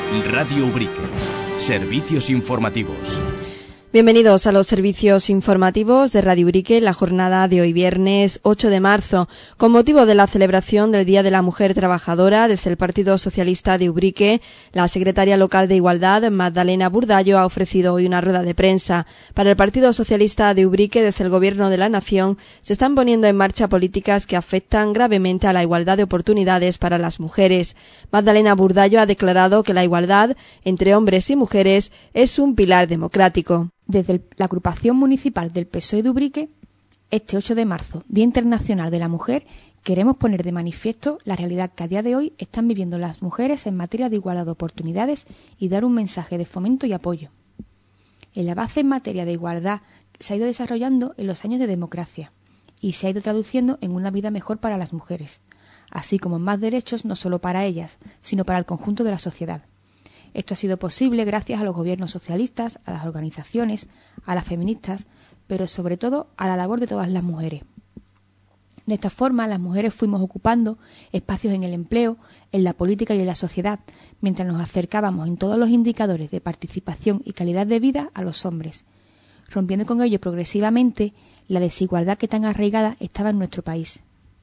Radio Ubrique. Servicios informativos. Bienvenidos a los servicios informativos de Radio Ubrique en la jornada de hoy viernes 8 de marzo. Con motivo de la celebración del Día de la Mujer Trabajadora, desde el Partido Socialista de Ubrique, la secretaria local de Igualdad, Magdalena Burdallo, ha ofrecido hoy una rueda de prensa. Para el Partido Socialista de Ubrique, desde el Gobierno de la Nación, se están poniendo en marcha políticas que afectan gravemente a la igualdad de oportunidades para las mujeres. Magdalena Burdallo ha declarado que la igualdad entre hombres y mujeres es un pilar democrático. Desde la agrupación municipal del PSOE de Ubrique, este 8 de marzo, Día Internacional de la Mujer, queremos poner de manifiesto la realidad que a día de hoy están viviendo las mujeres en materia de igualdad de oportunidades y dar un mensaje de fomento y apoyo. El avance en materia de igualdad se ha ido desarrollando en los años de democracia y se ha ido traduciendo en una vida mejor para las mujeres, así como en más derechos no solo para ellas, sino para el conjunto de la sociedad. Esto ha sido posible gracias a los gobiernos socialistas, a las organizaciones, a las feministas, pero sobre todo a la labor de todas las mujeres. De esta forma, las mujeres fuimos ocupando espacios en el empleo, en la política y en la sociedad, mientras nos acercábamos en todos los indicadores de participación y calidad de vida a los hombres, rompiendo con ello progresivamente la desigualdad que tan arraigada estaba en nuestro país.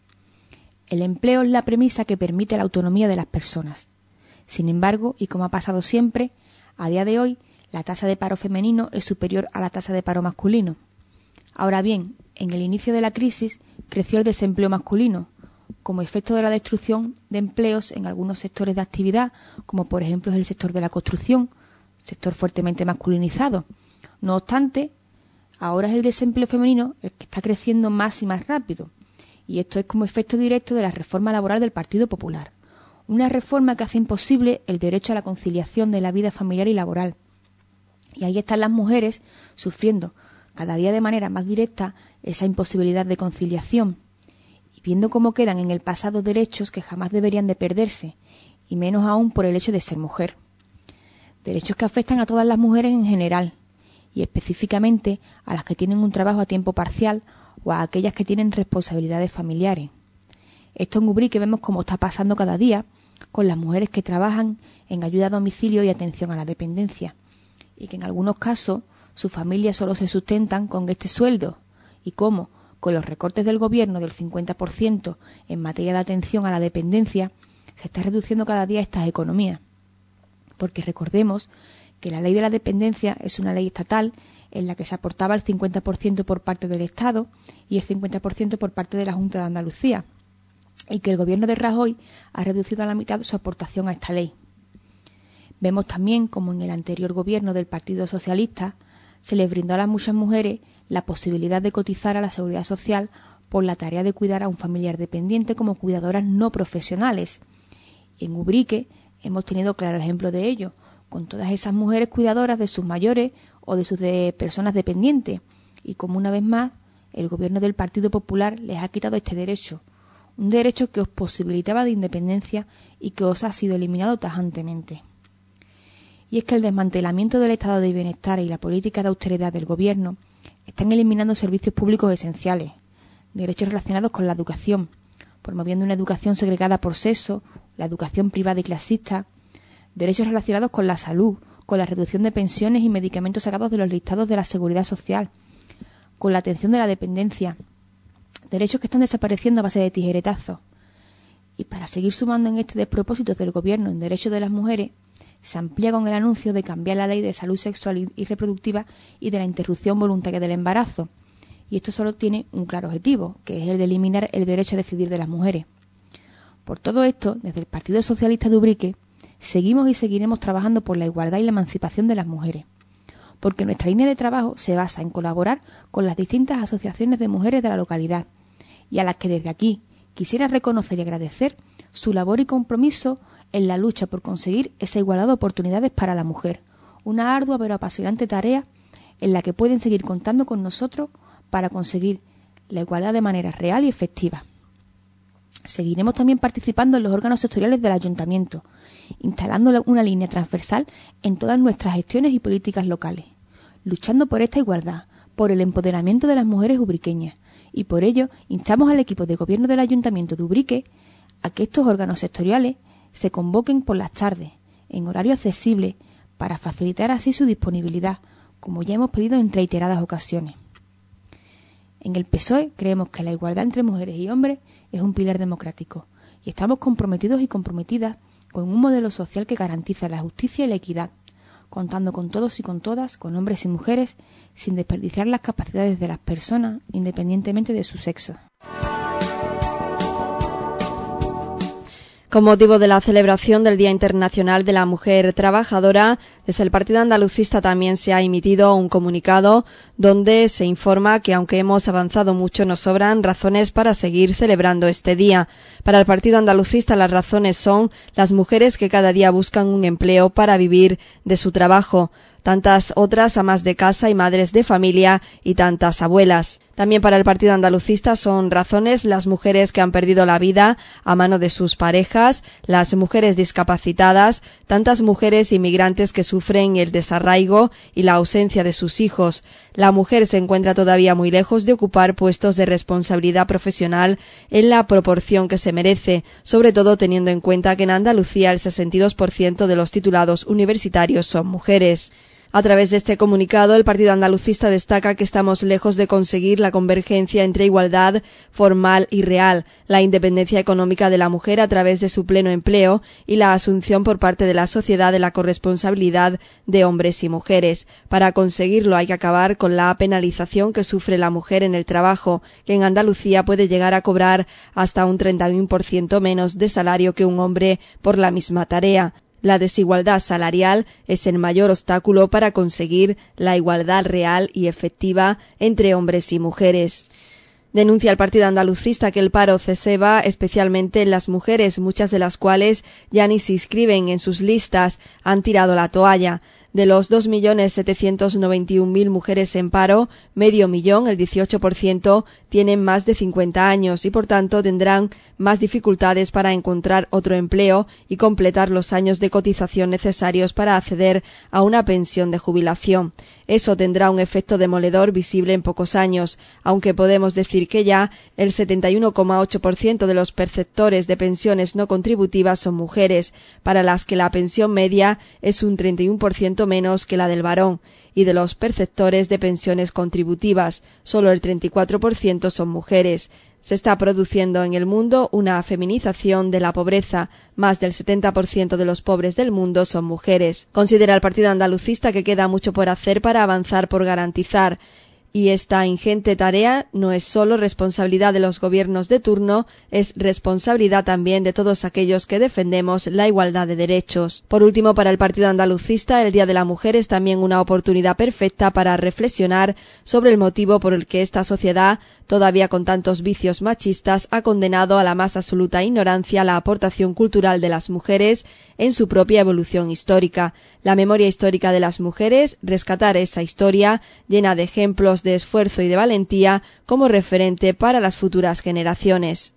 El empleo es la premisa que permite la autonomía de las personas. Sin embargo, y como ha pasado siempre, a día de hoy la tasa de paro femenino es superior a la tasa de paro masculino. Ahora bien, en el inicio de la crisis creció el desempleo masculino, como efecto de la destrucción de empleos en algunos sectores de actividad, como por ejemplo es el sector de la construcción, sector fuertemente masculinizado. No obstante, ahora es el desempleo femenino el que está creciendo más y más rápido, y esto es como efecto directo de la reforma laboral del Partido Popular. Una reforma que hace imposible el derecho a la conciliación de la vida familiar y laboral. Y ahí están las mujeres sufriendo cada día de manera más directa esa imposibilidad de conciliación y viendo cómo quedan en el pasado derechos que jamás deberían de perderse, y menos aún por el hecho de ser mujer. Derechos que afectan a todas las mujeres en general y específicamente a las que tienen un trabajo a tiempo parcial o a aquellas que tienen responsabilidades familiares. Esto en Ubrique vemos cómo está pasando cada día con las mujeres que trabajan en ayuda a domicilio y atención a la dependencia, y que en algunos casos sus familias solo se sustentan con este sueldo, y cómo, con los recortes del gobierno del 50% en materia de atención a la dependencia, se está reduciendo cada día estas economías. Porque recordemos que la ley de la dependencia es una ley estatal en la que se aportaba el 50% por parte del Estado y el 50% por parte de la Junta de Andalucía, y que el gobierno de Rajoy ha reducido a la mitad su aportación a esta ley. Vemos también como en el anterior gobierno del Partido Socialista se les brindó a las muchas mujeres la posibilidad de cotizar a la Seguridad Social por la tarea de cuidar a un familiar dependiente como cuidadoras no profesionales. Y en Ubrique hemos tenido claro ejemplo de ello, con todas esas mujeres cuidadoras de sus mayores o de sus personas dependientes, y como una vez más el gobierno del Partido Popular les ha quitado este derecho, un derecho que os posibilitaba de independencia y que os ha sido eliminado tajantemente. Y es que el desmantelamiento del estado de bienestar y la política de austeridad del gobierno están eliminando servicios públicos esenciales, derechos relacionados con la educación, promoviendo una educación segregada por sexo, la educación privada y clasista, derechos relacionados con la salud, con la reducción de pensiones y medicamentos sacados de los listados de la Seguridad Social, con la atención de la dependencia, derechos que están desapareciendo a base de tijeretazos. Y para seguir sumando en este despropósito del gobierno en derechos de las mujeres, se amplía con el anuncio de cambiar la ley de salud sexual y reproductiva y de la interrupción voluntaria del embarazo. Y esto solo tiene un claro objetivo, que es el de eliminar el derecho a decidir de las mujeres. Por todo esto, desde el Partido Socialista de Ubrique, seguimos y seguiremos trabajando por la igualdad y la emancipación de las mujeres, porque nuestra línea de trabajo se basa en colaborar con las distintas asociaciones de mujeres de la localidad, y a las que desde aquí quisiera reconocer y agradecer su labor y compromiso en la lucha por conseguir esa igualdad de oportunidades para la mujer, una ardua pero apasionante tarea en la que pueden seguir contando con nosotros para conseguir la igualdad de manera real y efectiva. Seguiremos también participando en los órganos sectoriales del Ayuntamiento, instalando una línea transversal en todas nuestras gestiones y políticas locales, luchando por esta igualdad, por el empoderamiento de las mujeres ubriqueñas, y por ello instamos al equipo de gobierno del Ayuntamiento de Ubrique a que estos órganos sectoriales se convoquen por las tardes, en horario accesible para facilitar así su disponibilidad, como ya hemos pedido en reiteradas ocasiones. En el PSOE creemos que la igualdad entre mujeres y hombres es un pilar democrático y estamos comprometidos y comprometidas con un modelo social que garantiza la justicia y la equidad, contando con todos y con todas, con hombres y mujeres, sin desperdiciar las capacidades de las personas, independientemente de su sexo. Con motivo de la celebración del Día Internacional de la Mujer Trabajadora, desde el Partido Andalucista también se ha emitido un comunicado donde se informa que aunque hemos avanzado mucho, nos sobran razones para seguir celebrando este día. Para el Partido Andalucista las razones son las mujeres que cada día buscan un empleo para vivir de su trabajo, tantas otras amas de casa y madres de familia y tantas abuelas. También para el Partido Andalucista son razones las mujeres que han perdido la vida a mano de sus parejas, las mujeres discapacitadas, tantas mujeres inmigrantes que sufren el desarraigo y la ausencia de sus hijos. La mujer se encuentra todavía muy lejos de ocupar puestos de responsabilidad profesional en la proporción que se merece, sobre todo teniendo en cuenta que en Andalucía el 62% de los titulados universitarios son mujeres. A través de este comunicado, el Partido Andalucista destaca que estamos lejos de conseguir la convergencia entre igualdad formal y real, la independencia económica de la mujer a través de su pleno empleo y la asunción por parte de la sociedad de la corresponsabilidad de hombres y mujeres. Para conseguirlo hay que acabar con la penalización que sufre la mujer en el trabajo, que en Andalucía puede llegar a cobrar hasta un 31% menos de salario que un hombre por la misma tarea. La desigualdad salarial es el mayor obstáculo para conseguir la igualdad real y efectiva entre hombres y mujeres. Denuncia el Partido Andalucista que el paro ceseba especialmente en las mujeres, muchas de las cuales ya ni se inscriben en sus listas, han tirado la toalla. De los 2.791.000 mujeres en paro, medio millón, el 18%, tienen más de 50 años y por tanto tendrán más dificultades para encontrar otro empleo y completar los años de cotización necesarios para acceder a una pensión de jubilación. Eso tendrá un efecto demoledor visible en pocos años, aunque podemos decir que ya el 71,8% de los perceptores de pensiones no contributivas son mujeres, para las que la pensión media es un 31% menos que la del varón, y de los perceptores de pensiones contributivas, solo el 34% son mujeres. Se está produciendo en el mundo una feminización de la pobreza. Más del 70% de los pobres del mundo son mujeres. Considera el Partido Andalucista que queda mucho por hacer para avanzar por garantizar. Y esta ingente tarea no es solo responsabilidad de los gobiernos de turno, es responsabilidad también de todos aquellos que defendemos la igualdad de derechos. Por último, para el Partido Andalucista, el Día de la Mujer es también una oportunidad perfecta para reflexionar sobre el motivo por el que esta sociedad, todavía con tantos vicios machistas, ha condenado a la más absoluta ignorancia la aportación cultural de las mujeres en su propia evolución histórica. La memoria histórica de las mujeres, rescatar esa historia llena de ejemplos de esfuerzo y de valentía como referente para las futuras generaciones.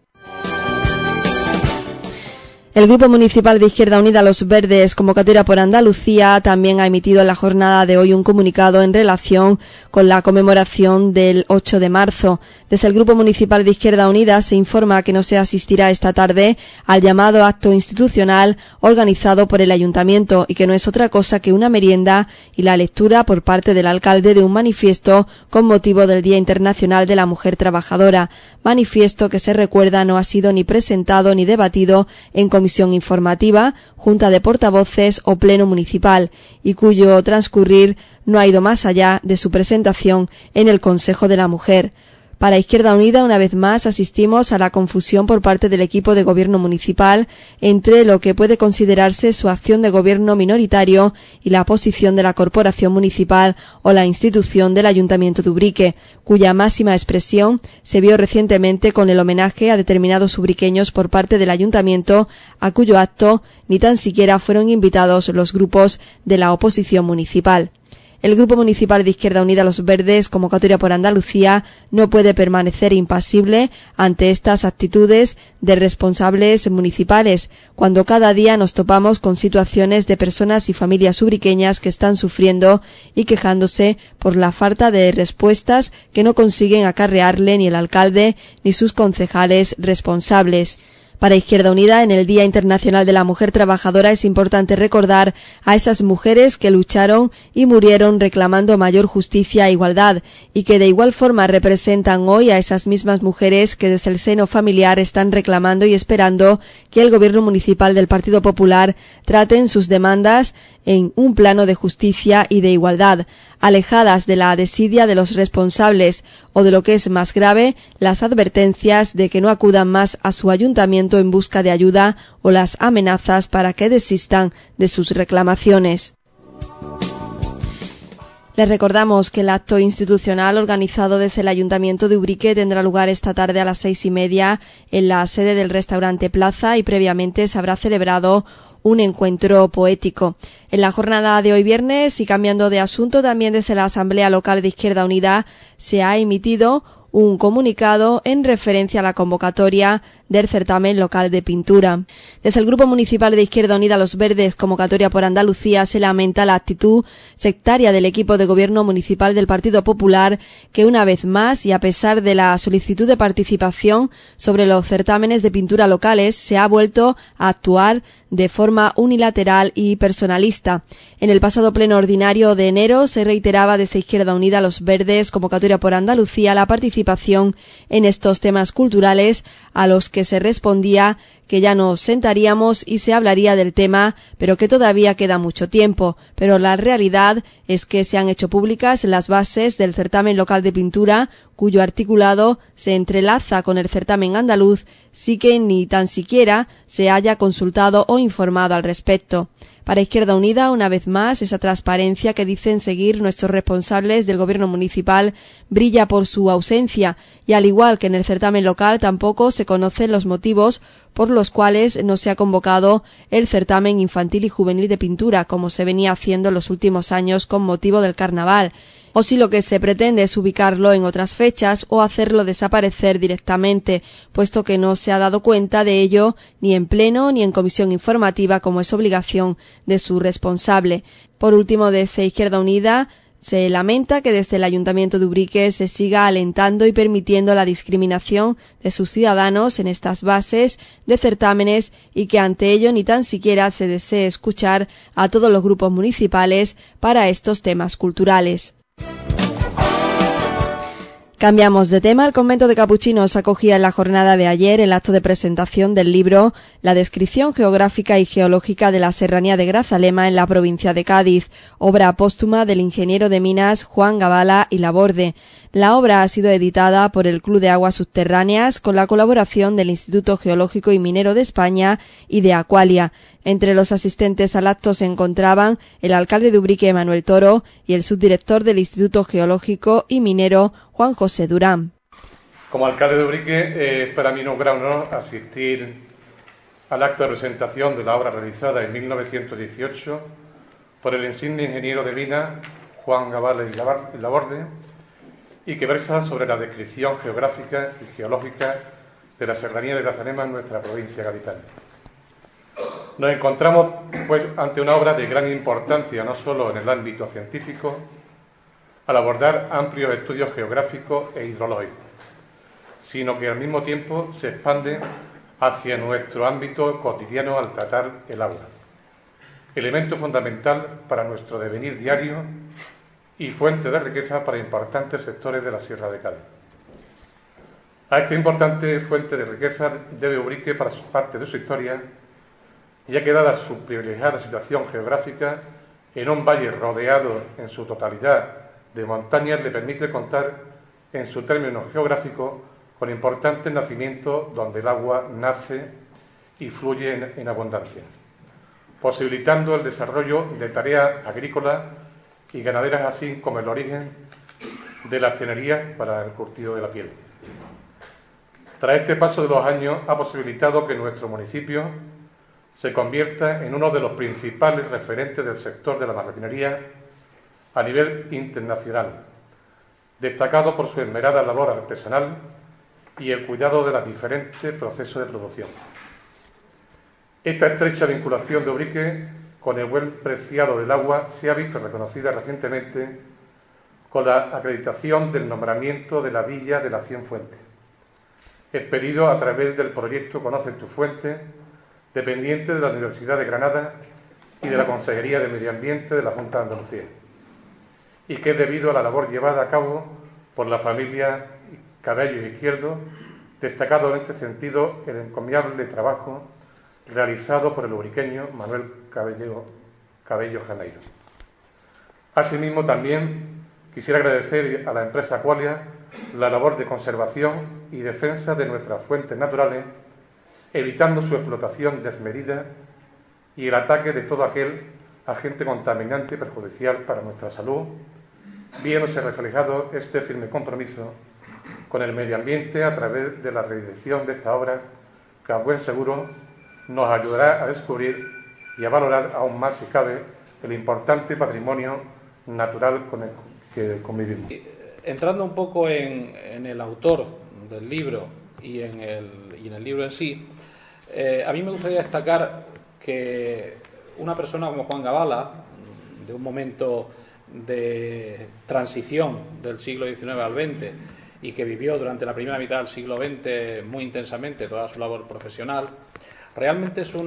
El Grupo Municipal de Izquierda Unida Los Verdes, convocatoria por Andalucía, también ha emitido en la jornada de hoy un comunicado en relación con la conmemoración del 8 de marzo. Desde el Grupo Municipal de Izquierda Unida se informa que no se asistirá esta tarde al llamado acto institucional organizado por el Ayuntamiento y que no es otra cosa que una merienda y la lectura por parte del alcalde de un manifiesto con motivo del Día Internacional de la Mujer Trabajadora. Manifiesto que se recuerda no ha sido ni presentado ni debatido en comisión informativa, junta de portavoces o pleno municipal, y cuyo transcurrir no ha ido más allá de su presentación en el Consejo de la Mujer. Para Izquierda Unida, una vez más, asistimos a la confusión por parte del equipo de gobierno municipal entre lo que puede considerarse su acción de gobierno minoritario y la posición de la corporación municipal o la institución del Ayuntamiento de Ubrique, cuya máxima expresión se vio recientemente con el homenaje a determinados ubriqueños por parte del Ayuntamiento, a cuyo acto ni tan siquiera fueron invitados los grupos de la oposición municipal. El Grupo Municipal de Izquierda Unida Los Verdes, convocatoria por Andalucía, no puede permanecer impasible ante estas actitudes de responsables municipales, cuando cada día nos topamos con situaciones de personas y familias ubriqueñas que están sufriendo y quejándose por la falta de respuestas que no consiguen acarrearle ni el alcalde ni sus concejales responsables. Para Izquierda Unida, en el Día Internacional de la Mujer Trabajadora es importante recordar a esas mujeres que lucharon y murieron reclamando mayor justicia e igualdad y que de igual forma representan hoy a esas mismas mujeres que desde el seno familiar están reclamando y esperando que el Gobierno municipal del Partido Popular traten sus demandas en un plano de justicia y de igualdad, alejadas de la desidia de los responsables o, de lo que es más grave, las advertencias de que no acudan más a su ayuntamiento en busca de ayuda o las amenazas para que desistan de sus reclamaciones. Les recordamos que el acto institucional organizado desde el Ayuntamiento de Ubrique tendrá lugar esta tarde a las 6:30 en la sede del restaurante Plaza y previamente se habrá celebrado un encuentro poético. En la jornada de hoy viernes, y cambiando de asunto, también desde la Asamblea Local de Izquierda Unida se ha emitido un comunicado en referencia a la convocatoria del certamen local de pintura. Desde el Grupo Municipal de Izquierda Unida Los Verdes, Convocatoria por Andalucía, se lamenta la actitud sectaria del equipo de gobierno municipal del Partido Popular, que una vez más, y a pesar de la solicitud de participación sobre los certámenes de pintura locales, se ha vuelto a actuar de forma unilateral y personalista. En el pasado pleno ordinario de enero se reiteraba desde Izquierda Unida Los Verdes, Convocatoria por Andalucía, la participación en estos temas culturales, a los que se respondía que ya nos sentaríamos y se hablaría del tema, pero que todavía queda mucho tiempo. Pero la realidad es que se han hecho públicas las bases del certamen local de pintura, cuyo articulado se entrelaza con el certamen andaluz, sin que ni tan siquiera se haya consultado o informado al respecto. Para Izquierda Unida, una vez más, esa transparencia que dicen seguir nuestros responsables del gobierno municipal brilla por su ausencia, y al igual que en el certamen local tampoco se conocen los motivos por los cuales no se ha convocado el certamen infantil y juvenil de pintura, como se venía haciendo en los últimos años con motivo del carnaval, o si lo que se pretende es ubicarlo en otras fechas o hacerlo desaparecer directamente, puesto que no se ha dado cuenta de ello ni en pleno ni en comisión informativa, como es obligación de su responsable. Por último, desde Izquierda Unida se lamenta que desde el Ayuntamiento de Ubrique se siga alentando y permitiendo la discriminación de sus ciudadanos en estas bases de certámenes y que ante ello ni tan siquiera se desee escuchar a todos los grupos municipales para estos temas culturales. Cambiamos de tema. El convento de capuchinos acogía en la jornada de ayer el acto de presentación del libro La descripción geográfica y geológica de la serranía de Grazalema en la provincia de Cádiz, obra póstuma del ingeniero de minas Juan Gabala y Laborde. La obra ha sido editada por el Club de Aguas Subterráneas con la colaboración del Instituto Geológico y Minero de España y de Aqualia. Entre los asistentes al acto se encontraban el alcalde de Ubrique, Manuel Toro, y el subdirector del Instituto Geológico y Minero, Juan José Durán. Como alcalde de Ubrique, es para mí un gran honor asistir al acto de presentación de la obra realizada en 1918 por el insigne ingeniero de minas Juan Gabala y Laborde, y que versa sobre la descripción geográfica y geológica de la serranía de Grazalema en nuestra provincia gaditana. Nos encontramos, pues, ante una obra de gran importancia, no solo en el ámbito científico, al abordar amplios estudios geográficos e hidrológicos, sino que al mismo tiempo se expande hacia nuestro ámbito cotidiano al tratar el agua, elemento fundamental para nuestro devenir diario y fuente de riqueza para importantes sectores de la Sierra de Cádiz. A esta importante fuente de riqueza debe Ubrique para su parte de su historia, ya que dada su privilegiada situación geográfica en un valle rodeado en su totalidad de montañas, le permite contar en su término geográfico con importantes nacimientos donde el agua nace y fluye en abundancia, posibilitando el desarrollo de tareas agrícolas y ganaderas, así como el origen de las tenerías para el curtido de la piel. Tras este paso de los años, ha posibilitado que nuestro municipio se convierta en uno de los principales referentes del sector de la marroquinería a nivel internacional, destacado por su esmerada labor artesanal y el cuidado de los diferentes procesos de producción. Esta estrecha vinculación de Ubrique con el buen preciado del agua se ha visto reconocida recientemente con la acreditación del nombramiento de la Villa de las 100 Fuentes, expedido a través del proyecto Conoce tu fuente, dependiente de la Universidad de Granada y de la Consejería de Medio Ambiente de la Junta de Andalucía, y que es debido a la labor llevada a cabo por la familia Cabello Izquierdo, destacado en este sentido el encomiable trabajo realizado por el ubriqueño Manuel Cabello Janeiro. Asimismo, también quisiera agradecer a la empresa Aqualia la labor de conservación y defensa de nuestras fuentes naturales, evitando su explotación desmedida y el ataque de todo aquel agente contaminante perjudicial para nuestra salud, viéndose reflejado este firme compromiso con el medio ambiente a través de la reedición de esta obra, que a buen seguro nos ayudará a descubrir y a valorar aún más, si cabe, el importante patrimonio natural con el que convivimos. Entrando un poco en el autor del libro y en el libro en sí, a mí me gustaría destacar que una persona como Juan Gabala, de un momento de transición del siglo XIX al XX y que vivió durante la primera mitad del siglo XX muy intensamente toda su labor profesional, realmente es un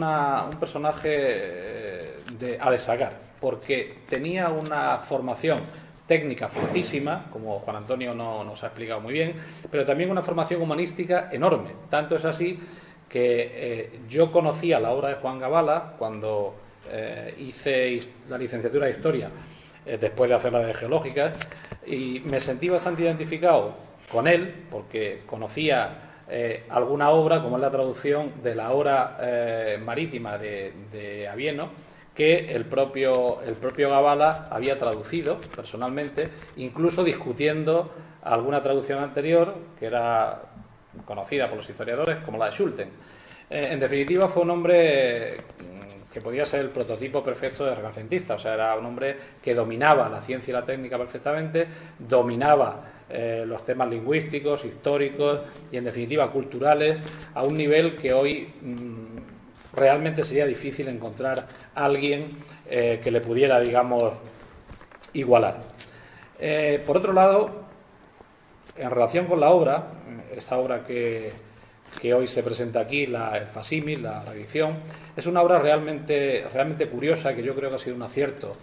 personaje a destacar, porque tenía una formación técnica fortísima, como Juan Antonio nos ha explicado muy bien, pero también una formación humanística enorme. Tanto es así que yo conocía la obra de Juan Gabala cuando hice la licenciatura de Historia, después de hacer la de Geológicas, y me sentí bastante identificado con él, porque conocía alguna obra, como es la traducción de la obra marítima de Avieno, que el propio Gabala había traducido personalmente, incluso discutiendo alguna traducción anterior que era conocida por los historiadores como la de Schulten. En definitiva, fue un hombre que podía ser el prototipo perfecto de renacentista, o sea, era un hombre que dominaba la ciencia y la técnica perfectamente, dominaba los temas lingüísticos, históricos y, en definitiva, culturales, a un nivel que hoy realmente sería difícil encontrar a alguien que le pudiera, digamos, igualar. Por otro lado, en relación con la obra, esta obra que hoy se presenta aquí, el facímil, la edición, es una obra realmente curiosa, que yo creo que ha sido un acierto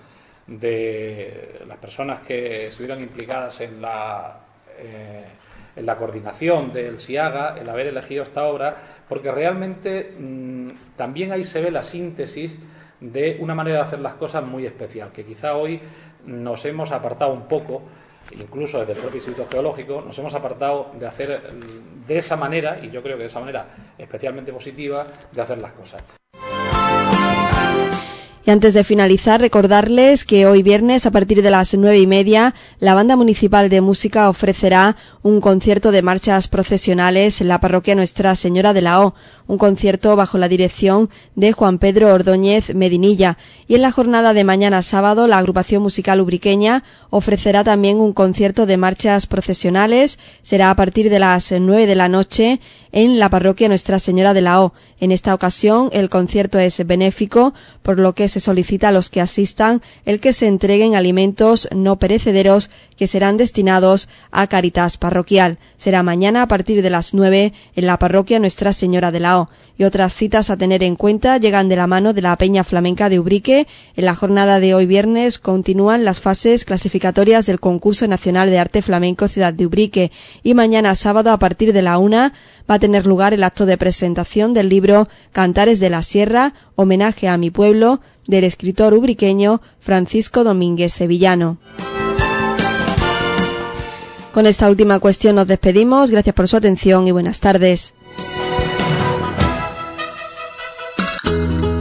de las personas que estuvieron implicadas en la coordinación del SIAGA, el haber elegido esta obra, porque realmente también ahí se ve la síntesis de una manera de hacer las cosas muy especial, que quizá hoy nos hemos apartado un poco, incluso desde el propio Instituto Geológico, nos hemos apartado de hacer de esa manera, y yo creo que de esa manera especialmente positiva, de hacer las cosas. Y antes de finalizar, recordarles que hoy viernes, a partir de las 9:30, la Banda Municipal de Música ofrecerá un concierto de marchas procesionales en la parroquia Nuestra Señora de la O, un concierto bajo la dirección de Juan Pedro Ordóñez Medinilla. Y en la jornada de mañana sábado, la agrupación musical ubriqueña ofrecerá también un concierto de marchas procesionales. Será a partir de las 9 de la noche en la parroquia Nuestra Señora de la O. En esta ocasión, el concierto es benéfico, por lo que se solicita a los que asistan el que se entreguen alimentos no perecederos que serán destinados a Cáritas Parroquial. Será mañana a partir de las 9 en la parroquia Nuestra Señora de la O. Y otras citas a tener en cuenta llegan de la mano de la Peña Flamenca de Ubrique. En la jornada de hoy viernes continúan las fases clasificatorias del Concurso Nacional de Arte Flamenco Ciudad de Ubrique, y mañana sábado a partir de la 1 va a tener lugar el acto de presentación del libro Cantares de la Sierra, homenaje a mi pueblo, del escritor ubriqueño Francisco Domínguez Sevillano. Con esta última cuestión nos despedimos. Gracias por su atención y buenas tardes.